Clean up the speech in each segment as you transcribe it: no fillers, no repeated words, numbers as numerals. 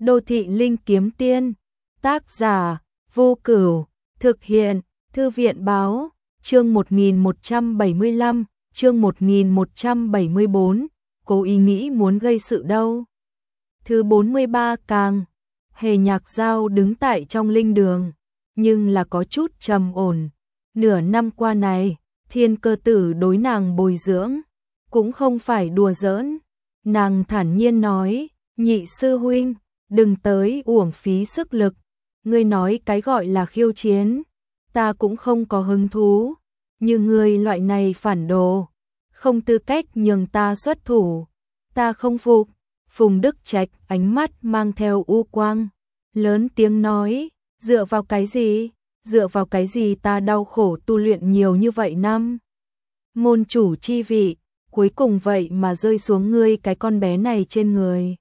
Đô thị linh kiếm tiên, tác giả, Vô Cửu, thực hiện, Thư viện báo, chương 1175, chương 1174, cố ý nghĩ muốn gây sự đâu. Thứ 43 càng, Hề Nhạc Giao đứng tại trong linh đường, nhưng là có chút trầm ổn. Nửa năm qua này, Thiên Cơ Tử đối nàng bồi dưỡng, cũng không phải đùa giỡn. Nàng thản nhiên nói, nhị sư huynh, đừng tới uổng phí sức lực. Ngươi nói cái gọi là khiêu chiến, ta cũng không có hứng thú. Như ngươi loại này phản đồ, không tư cách nhường ta xuất thủ. Ta không phục. Phùng Đức Trạch ánh mắt mang theo u quang, lớn tiếng nói, dựa vào cái gì? Dựa vào cái gì ta đau khổ tu luyện nhiều như vậy năm? Môn chủ chi vị, cuối cùng vậy mà rơi xuống ngươi cái con bé này trên người.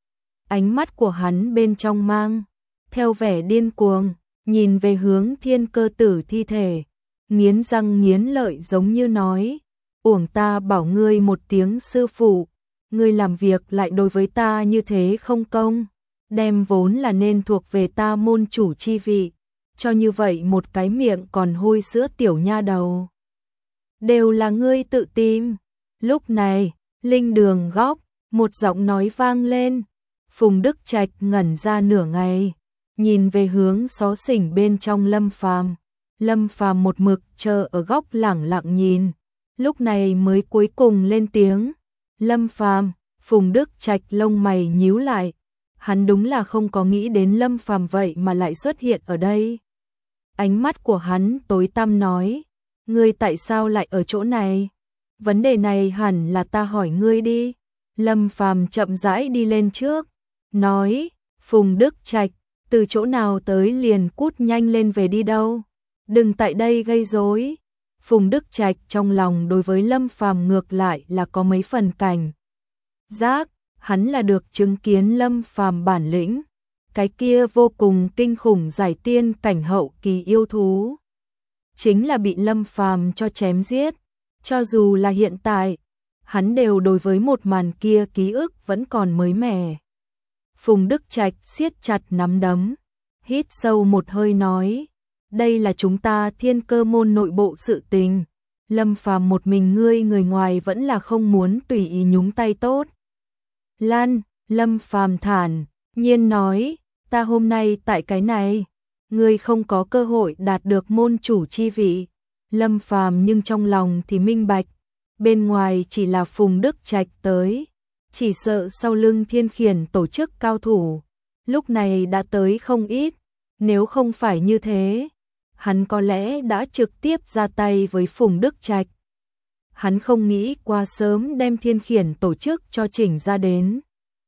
Ánh mắt của hắn bên trong mang theo vẻ điên cuồng, nhìn về hướng Thiên Cơ Tử thi thể, nghiến răng nghiến lợi giống như nói, uổng ta bảo ngươi một tiếng sư phụ, ngươi làm việc lại đối với ta như thế không công, đem vốn là nên thuộc về ta môn chủ chi vị, cho như vậy một cái miệng còn hôi sữa tiểu nha đầu. Đều là ngươi tự tìm. Lúc này, linh đường góc, một giọng nói vang lên. Phùng Đức Trạch ngẩn ra nửa ngày, nhìn về hướng xó xỉnh bên trong Lâm Phàm. Lâm Phàm một mực chờ ở góc lẳng lặng nhìn, lúc này mới cuối cùng lên tiếng. Lâm Phàm. Phùng Đức Trạch lông mày nhíu lại, hắn đúng là không có nghĩ đến Lâm Phàm vậy mà lại xuất hiện ở đây. Ánh mắt của hắn tối tăm nói, ngươi tại sao lại ở chỗ này? Vấn đề này hẳn là ta hỏi ngươi đi. Lâm Phàm chậm rãi đi lên trước, nói, Phùng Đức Trạch, từ chỗ nào tới liền cút nhanh lên về đi đâu, đừng tại đây gây rối. Phùng Đức Trạch trong lòng đối với Lâm Phàm ngược lại là có mấy phần cảnh giác, hắn là được chứng kiến Lâm Phàm bản lĩnh, cái kia vô cùng kinh khủng giải tiên cảnh hậu kỳ yêu thú, chính là bị Lâm Phàm cho chém giết. Cho dù là hiện tại, hắn đều đối với một màn kia ký ức vẫn còn mới mẻ. Phùng Đức Trạch siết chặt nắm đấm, hít sâu một hơi nói, đây là chúng ta Thiên Cơ môn nội bộ sự tình. Lâm Phàm một mình ngươi, người ngoài vẫn là không muốn tùy ý nhúng tay tốt. Lan, Lâm Phàm thản nhiên nói, ta hôm nay tại cái này, ngươi không có cơ hội đạt được môn chủ chi vị. Lâm Phàm nhưng trong lòng thì minh bạch, bên ngoài chỉ là Phùng Đức Trạch tới, chỉ sợ sau lưng Thiên Khiển tổ chức cao thủ, lúc này đã tới không ít, nếu không phải như thế, hắn có lẽ đã trực tiếp ra tay với Phùng Đức Trạch. Hắn không nghĩ qua sớm đem Thiên Khiển tổ chức cho chỉnh ra đến.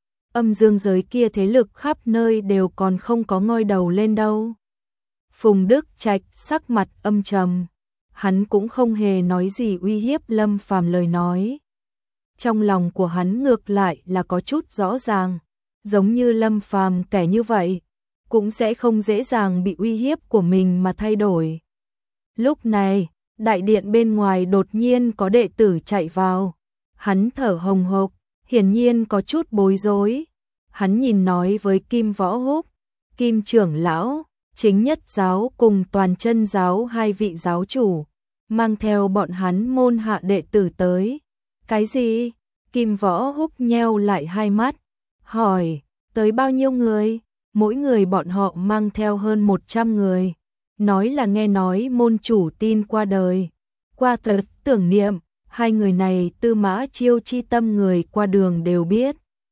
Âm dương giới kia thế lực khắp nơi đều còn không có ngoi đầu lên đâu. Phùng Đức Trạch sắc mặt âm trầm, hắn cũng không hề nói gì uy hiếp Lâm Phàm lời nói. Trong lòng của hắn ngược lại là có chút rõ ràng, giống như Lâm Phàm kẻ như vậy, cũng sẽ không dễ dàng bị uy hiếp của mình mà thay đổi. Lúc này, đại điện bên ngoài đột nhiên có đệ tử chạy vào, hắn thở hồng hộc, hiển nhiên có chút bối rối. Hắn nhìn nói với Kim Võ Húc, Kim trưởng lão, Chính Nhất giáo cùng Toàn Chân giáo hai vị giáo chủ, mang theo bọn hắn môn hạ đệ tử tới. Cái gì? Kim Võ Húc nheo lại hai mắt, hỏi, tới bao nhiêu người? Mỗi người bọn họ mang theo hơn 100 người. Nói là nghe nói môn chủ tin qua đời. Qua tờ tưởng niệm, hai người này Tư Mã Chiêu chi tâm người qua đường đều biết.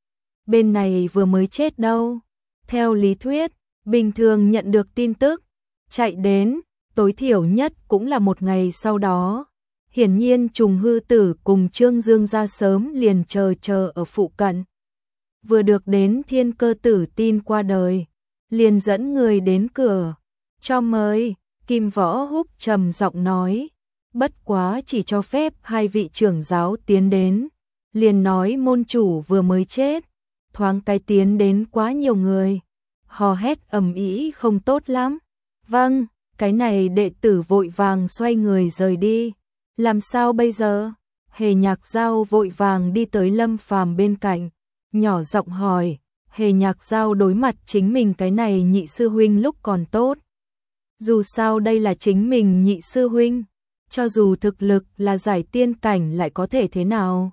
Bên này vừa mới chết đâu. Theo lý thuyết, bình thường nhận được tin tức, chạy đến, tối thiểu nhất cũng là một ngày sau đó. Hiển nhiên Trùng Hư Tử cùng Trương Dương ra sớm liền chờ ở phụ cận. Vừa được đến Thiên Cơ Tử tin qua đời, liền dẫn người đến cửa. Cho mời, Kim Võ Húc trầm giọng nói, bất quá chỉ cho phép hai vị trưởng giáo tiến đến. Liền nói môn chủ vừa mới chết, thoáng cái tiến đến quá nhiều người, hò hét ầm ĩ không tốt lắm. Vâng, cái này đệ tử vội vàng xoay người rời đi. Làm sao bây giờ? Hề Nhạc Giao vội vàng đi tới Lâm Phàm bên cạnh, nhỏ giọng hỏi, Hề Nhạc Giao đối mặt chính mình cái này nhị sư huynh lúc còn tốt. Dù sao đây là chính mình nhị sư huynh, cho dù thực lực là giải tiên cảnh lại có thể thế nào.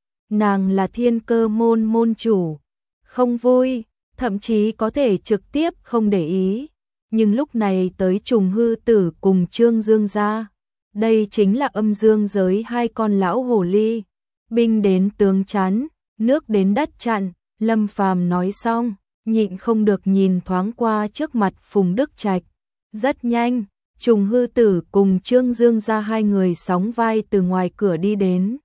Nàng là Thiên Cơ môn môn chủ, không vui, thậm chí có thể trực tiếp không để ý. Nhưng lúc này tới Trùng Hư Tử cùng Trương Dương gia, đây chính là âm dương giới hai con lão hồ ly. Binh đến tướng chắn, nước đến đất chặn, Lâm Phàm nói xong, nhịn không được nhìn thoáng qua trước mặt Phùng Đức Trạch. Rất nhanh, Trùng Hư Tử cùng Trương Dương gia hai người sóng vai từ ngoài cửa đi đến.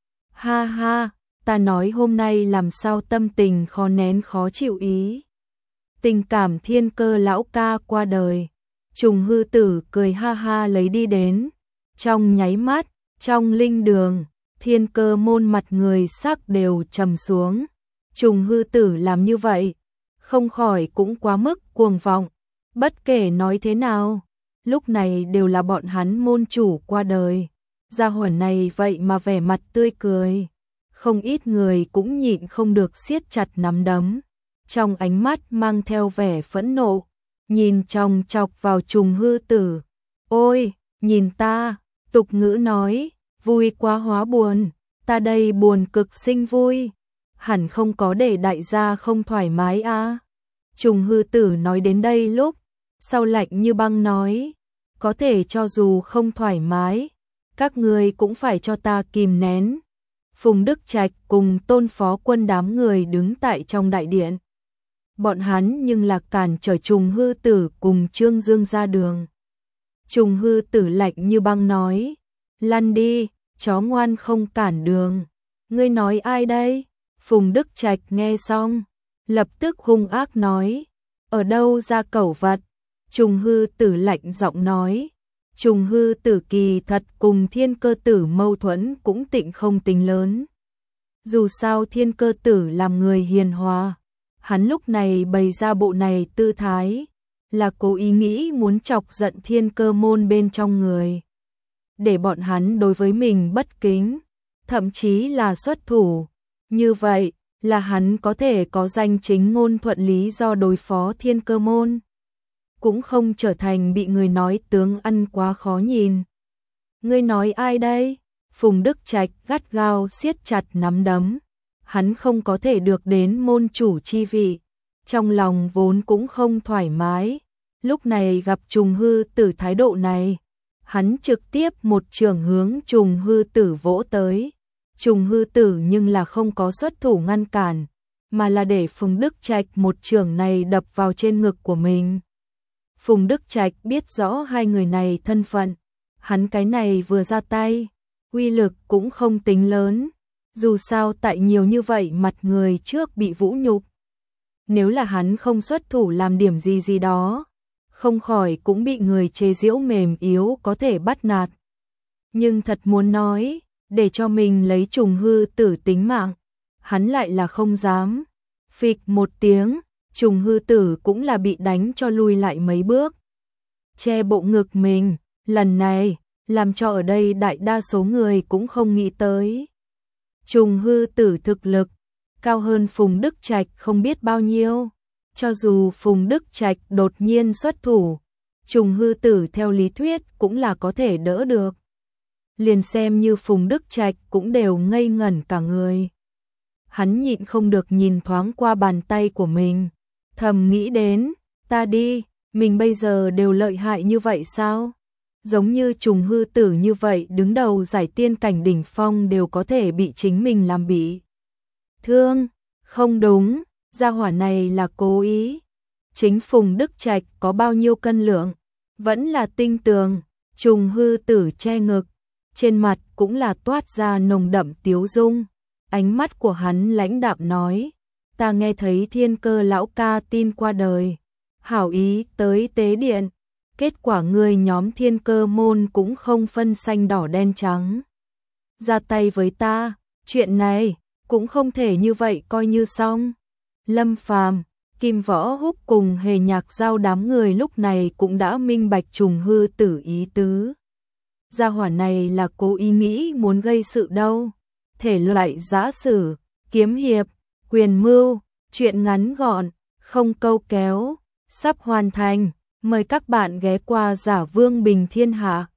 Ha ha, ta nói hôm nay làm sao tâm tình khó nén khó chịu ý. Tình cảm Thiên Cơ lão ca qua đời. Trùng Hư Tử cười ha ha lấy đi đến. Trong nháy mắt, trong linh đường, Thiên Cơ môn mặt người sắc đều trầm xuống. Trùng Hư Tử làm như vậy, không khỏi cũng quá mức cuồng vọng. Bất kể nói thế nào, lúc này đều là bọn hắn môn chủ qua đời. Gia hỏa này vậy mà vẻ mặt tươi cười. Không ít người cũng nhịn không được siết chặt nắm đấm. Trong ánh mắt mang theo vẻ phẫn nộ, nhìn chòng chọc vào Trùng Hư Tử. Ôi, nhìn ta, tục ngữ nói, vui quá hóa buồn, ta đây buồn cực sinh vui. Hẳn không có để đại gia không thoải mái à. Trùng Hư Tử nói đến đây lúc, sau lạnh như băng nói, có thể cho dù không thoải mái, các người cũng phải cho ta kìm nén. Phùng Đức Trạch cùng Tôn Phó Quân đám người đứng tại trong đại điện. Bọn hắn nhưng là cản trở Trùng Hư Tử cùng Trương Dương ra đường. Trùng Hư Tử lạnh như băng nói, lăn đi, chó ngoan không cản đường. Ngươi nói ai đây? Phùng Đức Trạch nghe xong, lập tức hung ác nói, ở đâu ra cẩu vật? Trùng Hư Tử lạnh giọng nói, Trùng Hư Tử kỳ thật cùng Thiên Cơ Tử mâu thuẫn cũng tịnh không tính lớn. Dù sao Thiên Cơ Tử làm người hiền hòa, hắn lúc này bày ra bộ này tư thái, là cố ý nghĩ muốn chọc giận Thiên Cơ môn bên trong người. Để bọn hắn đối với mình bất kính, thậm chí là xuất thủ. Như vậy là hắn có thể có danh chính ngôn thuận lý do đối phó Thiên Cơ môn. Cũng không trở thành bị người nói tướng ăn quá khó nhìn. Ngươi nói ai đây? Phùng Đức Trạch gắt gao siết chặt nắm đấm. Hắn không có thể được đến môn chủ chi vị. Trong lòng vốn cũng không thoải mái. Lúc này gặp Trùng Hư Tử thái độ này, hắn trực tiếp một chưởng hướng Trùng Hư Tử vỗ tới. Trùng Hư Tử nhưng là không có xuất thủ ngăn cản, mà là để Phùng Đức Trạch một chưởng này đập vào trên ngực của mình. Phùng Đức Trạch biết rõ hai người này thân phận, hắn cái này vừa ra tay, uy lực cũng không tính lớn, dù sao tại nhiều như vậy mặt người trước bị vũ nhục. Nếu là hắn không xuất thủ làm điểm gì đó, không khỏi cũng bị người chê giễu mềm yếu có thể bắt nạt. Nhưng thật muốn nói, để cho mình lấy Trùng Hư Tử tính mạng, hắn lại là không dám. Phịch một tiếng, Trùng Hư Tử cũng là bị đánh cho lùi lại mấy bước. Che bộ ngực mình, lần này, làm cho ở đây đại đa số người cũng không nghĩ tới. Trùng Hư Tử thực lực, cao hơn Phùng Đức Trạch không biết bao nhiêu. Cho dù Phùng Đức Trạch đột nhiên xuất thủ, Trùng Hư Tử theo lý thuyết cũng là có thể đỡ được. Liền xem như Phùng Đức Trạch cũng đều ngây ngẩn cả người. Hắn nhịn không được nhìn thoáng qua bàn tay của mình, thầm nghĩ đến, ta đi, mình bây giờ đều lợi hại như vậy sao? Giống như Trùng Hư Tử như vậy đứng đầu giải tiên cảnh đỉnh phong đều có thể bị chính mình làm bị thương. Không đúng, gia hỏa này là cố ý. Chính Phùng Đức Trạch có bao nhiêu cân lượng, vẫn là tinh tường. Trùng Hư Tử che ngực, trên mặt cũng là toát ra nồng đậm tiếu dung. Ánh mắt của hắn lãnh đạm nói, ta nghe thấy Thiên Cơ lão ca tin qua đời, hảo ý tới tế điện, kết quả người nhóm Thiên Cơ môn cũng không phân xanh đỏ đen trắng. Ra tay với ta, chuyện này cũng không thể như vậy coi như xong. Lâm Phàm, Kim Võ Húc cùng Hề Nhạc Giao đám người lúc này cũng đã minh bạch Trùng Hư Tử ý tứ. Gia hỏa này là cố ý nghĩ muốn gây sự đâu. Thể loại giã sử, kiếm hiệp, quyền mưu, Chuyện ngắn gọn, không câu kéo, sắp hoàn thành. Mời các bạn ghé qua Giả Vương Bình Thiên Hạ.